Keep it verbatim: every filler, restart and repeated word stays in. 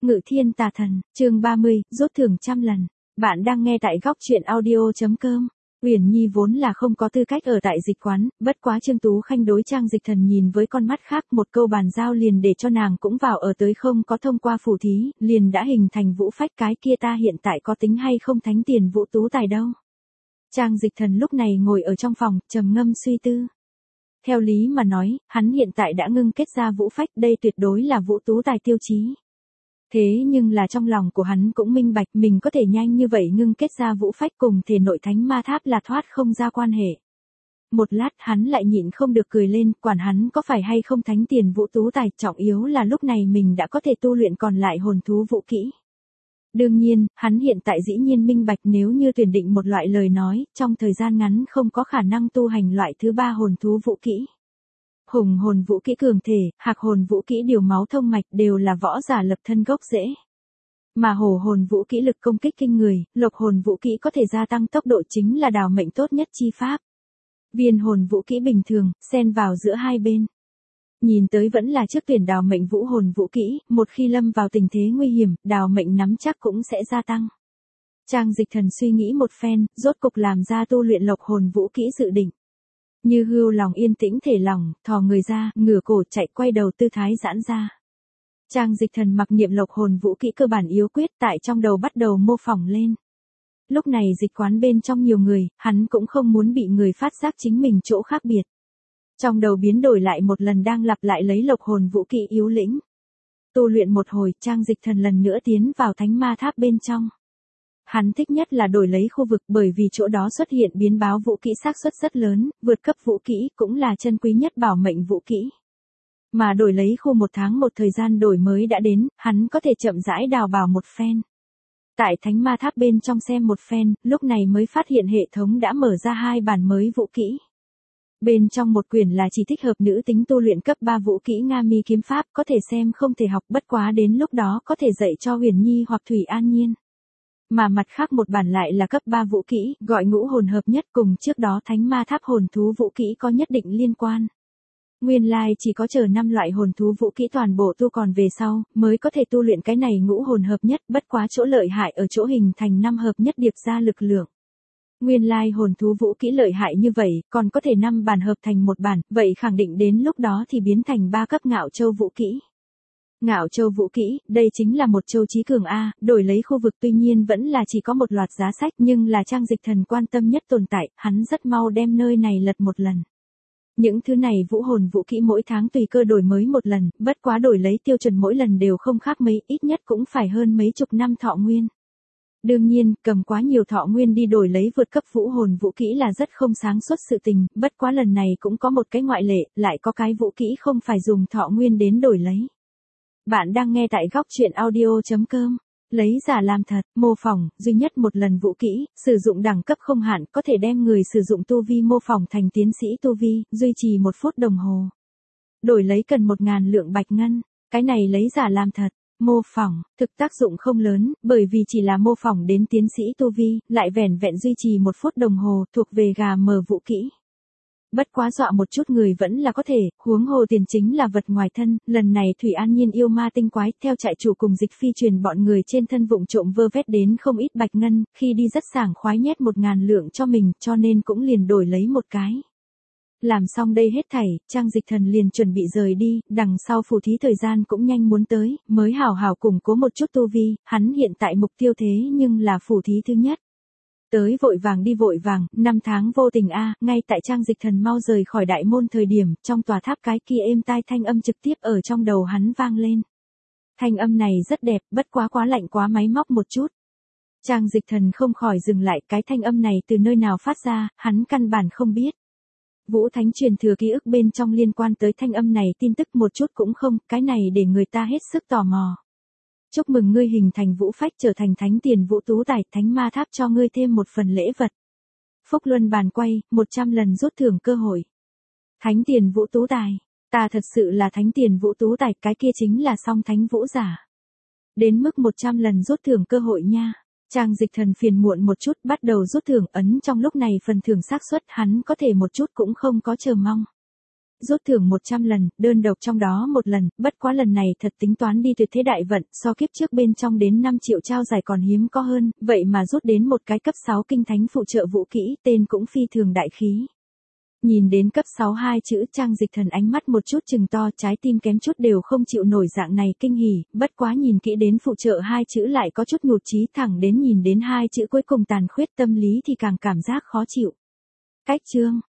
Ngự thiên tà thần, chương ba mươi, rút thưởng trăm lần. Bạn đang nghe tại góc truyện audio.com. Uyển Nhi vốn là không có tư cách ở tại dịch quán, bất quá Trương Tú Khanh đối Trang Dịch Thần nhìn với con mắt khác, một câu bàn giao liền để cho nàng cũng vào ở tới, không có thông qua phù thí, liền đã hình thành vũ phách, cái kia ta hiện tại có tính hay không thánh tiền vũ tú tài đâu. Trang Dịch Thần lúc này ngồi ở trong phòng, trầm ngâm suy tư. Theo lý mà nói, hắn hiện tại đã ngưng kết ra vũ phách, đây tuyệt đối là vũ tú tài tiêu chí. Thế nhưng là trong lòng của hắn cũng minh bạch, mình có thể nhanh như vậy ngưng kết ra vũ phách cùng thể nội thánh ma tháp là thoát không ra quan hệ. Một lát hắn lại nhịn không được cười lên, quản hắn có phải hay không thánh tiền vũ tú tài, trọng yếu là lúc này mình đã có thể tu luyện còn lại hồn thú vũ kỹ. Đương nhiên, hắn hiện tại dĩ nhiên minh bạch, nếu như tuyển định một loại lời nói, trong thời gian ngắn không có khả năng tu hành loại thứ ba hồn thú vũ kỹ. Hùng hồn vũ kỹ cường thể, hạc hồn vũ kỹ điều máu thông mạch đều là võ giả lập thân gốc rễ. Mà hổ hồn vũ kỹ lực công kích kinh người, lộc hồn vũ kỹ có thể gia tăng tốc độ, chính là đào mệnh tốt nhất chi pháp. Viên hồn vũ kỹ bình thường, xen vào giữa hai bên. Nhìn tới vẫn là trước tuyển đào mệnh vũ hồn vũ kỹ, một khi lâm vào tình thế nguy hiểm, đào mệnh nắm chắc cũng sẽ gia tăng. Trang Dịch Thần suy nghĩ một phen, rốt cục làm ra tu luyện lộc hồn vũ kỹ dự định. Như hưu lòng yên tĩnh thể lòng, thò người ra, ngửa cổ chạy, quay đầu tư thái giãn ra. Trang Dịch Thần mặc niệm lộc hồn vũ kỹ cơ bản yếu quyết, tại trong đầu bắt đầu mô phỏng lên. Lúc này dịch quán bên trong nhiều người, hắn cũng không muốn bị người phát giác chính mình chỗ khác biệt. Trong đầu biến đổi lại một lần, đang lặp lại lấy lộc hồn vũ kỹ yếu lĩnh. Tu luyện một hồi, Trang Dịch Thần lần nữa tiến vào thánh ma tháp bên trong. Hắn thích nhất là đổi lấy khu vực, bởi vì chỗ đó xuất hiện biến báo vũ kỹ xác suất rất lớn, vượt cấp vũ kỹ cũng là chân quý nhất bảo mệnh vũ kỹ. Mà đổi lấy khu một tháng một thời gian đổi mới đã đến, hắn có thể chậm rãi đào bảo một phen. Tại thánh ma tháp bên trong xem một phen, lúc này mới phát hiện hệ thống đã mở ra hai bản mới vũ kỹ. Bên trong một quyển là chỉ thích hợp nữ tính tu luyện cấp ba vũ kỹ Nga Mi kiếm pháp, có thể xem không thể học, bất quá đến lúc đó có thể dạy cho Huyền Nhi hoặc Thủy An Nhiên. Mà mặt khác một bản lại là cấp ba vũ kỹ, gọi ngũ hồn hợp nhất, cùng trước đó thánh ma tháp hồn thú vũ kỹ có nhất định liên quan. Nguyên lai chỉ có chờ năm loại hồn thú vũ kỹ toàn bộ tu còn về sau, mới có thể tu luyện cái này ngũ hồn hợp nhất, bất quá chỗ lợi hại ở chỗ hình thành năm hợp nhất điệp ra lực lượng. Nguyên lai hồn thú vũ kỹ lợi hại như vậy, còn có thể năm bản hợp thành một bản, vậy khẳng định đến lúc đó thì biến thành ba cấp ngạo châu vũ kỹ. Ngạo châu vũ kỹ, đây chính là một châu trí cường A, đổi lấy khu vực tuy nhiên vẫn là chỉ có một loạt giá sách, nhưng là Trang Dịch Thần quan tâm nhất tồn tại, hắn rất mau đem nơi này lật một lần. Những thứ này vũ hồn vũ kỹ mỗi tháng tùy cơ đổi mới một lần, bất quá đổi lấy tiêu chuẩn mỗi lần đều không khác mấy, ít nhất cũng phải hơn mấy chục năm thọ nguyên. Đương nhiên, cầm quá nhiều thọ nguyên đi đổi lấy vượt cấp vũ hồn vũ kỹ là rất không sáng suốt sự tình, bất quá lần này cũng có một cái ngoại lệ, lại có cái vũ kỹ không phải dùng thọ nguyên đến đổi lấy. Bạn đang nghe tại góc truyện audio.com. Lấy giả làm thật, mô phỏng, duy nhất một lần vũ kỹ, sử dụng đẳng cấp không hạn, có thể đem người sử dụng tu vi mô phỏng thành tiến sĩ tu vi, duy trì một phút đồng hồ. Đổi lấy cần một ngàn lượng bạch ngân, cái này lấy giả làm thật, mô phỏng, thực tác dụng không lớn, bởi vì chỉ là mô phỏng đến tiến sĩ tu vi, lại vẻn vẹn duy trì một phút đồng hồ, thuộc về gà mờ vũ kỹ. Bất quá dọa một chút người vẫn là có thể, huống hồ tiền chính là vật ngoài thân, lần này Thủy An Nhiên yêu ma tinh quái, theo trại chủ cùng Dịch Phi truyền bọn người trên thân vụng trộm vơ vét đến không ít bạch ngân, khi đi rất sảng khoái nhét một ngàn lượng cho mình, cho nên cũng liền đổi lấy một cái. Làm xong đây hết thảy, Trang Dịch Thần liền chuẩn bị rời đi, đằng sau phù thí thời gian cũng nhanh muốn tới, mới hào hào củng cố một chút tu vi, hắn hiện tại mục tiêu thế nhưng là phù thí thứ nhất. Tới vội vàng đi vội vàng, năm tháng vô tình a, ngay tại Trang Dịch Thần mau rời khỏi đại môn thời điểm, trong tòa tháp cái kia êm tai thanh âm trực tiếp ở trong đầu hắn vang lên. Thanh âm này rất đẹp, bất quá quá lạnh quá máy móc một chút. Trang Dịch Thần không khỏi dừng lại, cái thanh âm này từ nơi nào phát ra, hắn căn bản không biết. Vũ Thánh truyền thừa ký ức bên trong liên quan tới thanh âm này tin tức một chút cũng không, cái này để người ta hết sức tò mò. Chúc mừng ngươi hình thành vũ phách, trở thành thánh tiền vũ tú tài, thánh ma tháp cho ngươi thêm một phần lễ vật. Phúc luân bàn quay, một trăm lần rút thưởng cơ hội. Thánh tiền vũ tú tài, ta thật sự là thánh tiền vũ tú tài, cái kia chính là song thánh vũ giả. Đến mức một trăm lần rút thưởng cơ hội nha. Trang Dịch Thần phiền muộn một chút, bắt đầu rút thưởng, ấn trong lúc này phần thưởng xác suất hắn có thể một chút cũng không có chờ mong. rút thưởng một trăm lần, đơn độc trong đó một lần, bất quá lần này thật tính toán đi tuyệt thế đại vận, so kiếp trước bên trong đến năm triệu trao giải còn hiếm có hơn, vậy mà rút đến một cái cấp sáu kinh thánh phụ trợ vũ kỹ, tên cũng phi thường đại khí. Nhìn đến cấp sáu hai chữ, Trang Dịch Thần ánh mắt một chút trừng to, trái tim kém chút đều không chịu nổi dạng này kinh hỉ, bất quá nhìn kỹ đến phụ trợ hai chữ lại có chút nhụt chí, thẳng đến nhìn đến hai chữ cuối cùng tàn khuyết tâm lý thì càng cảm giác khó chịu. Cách chương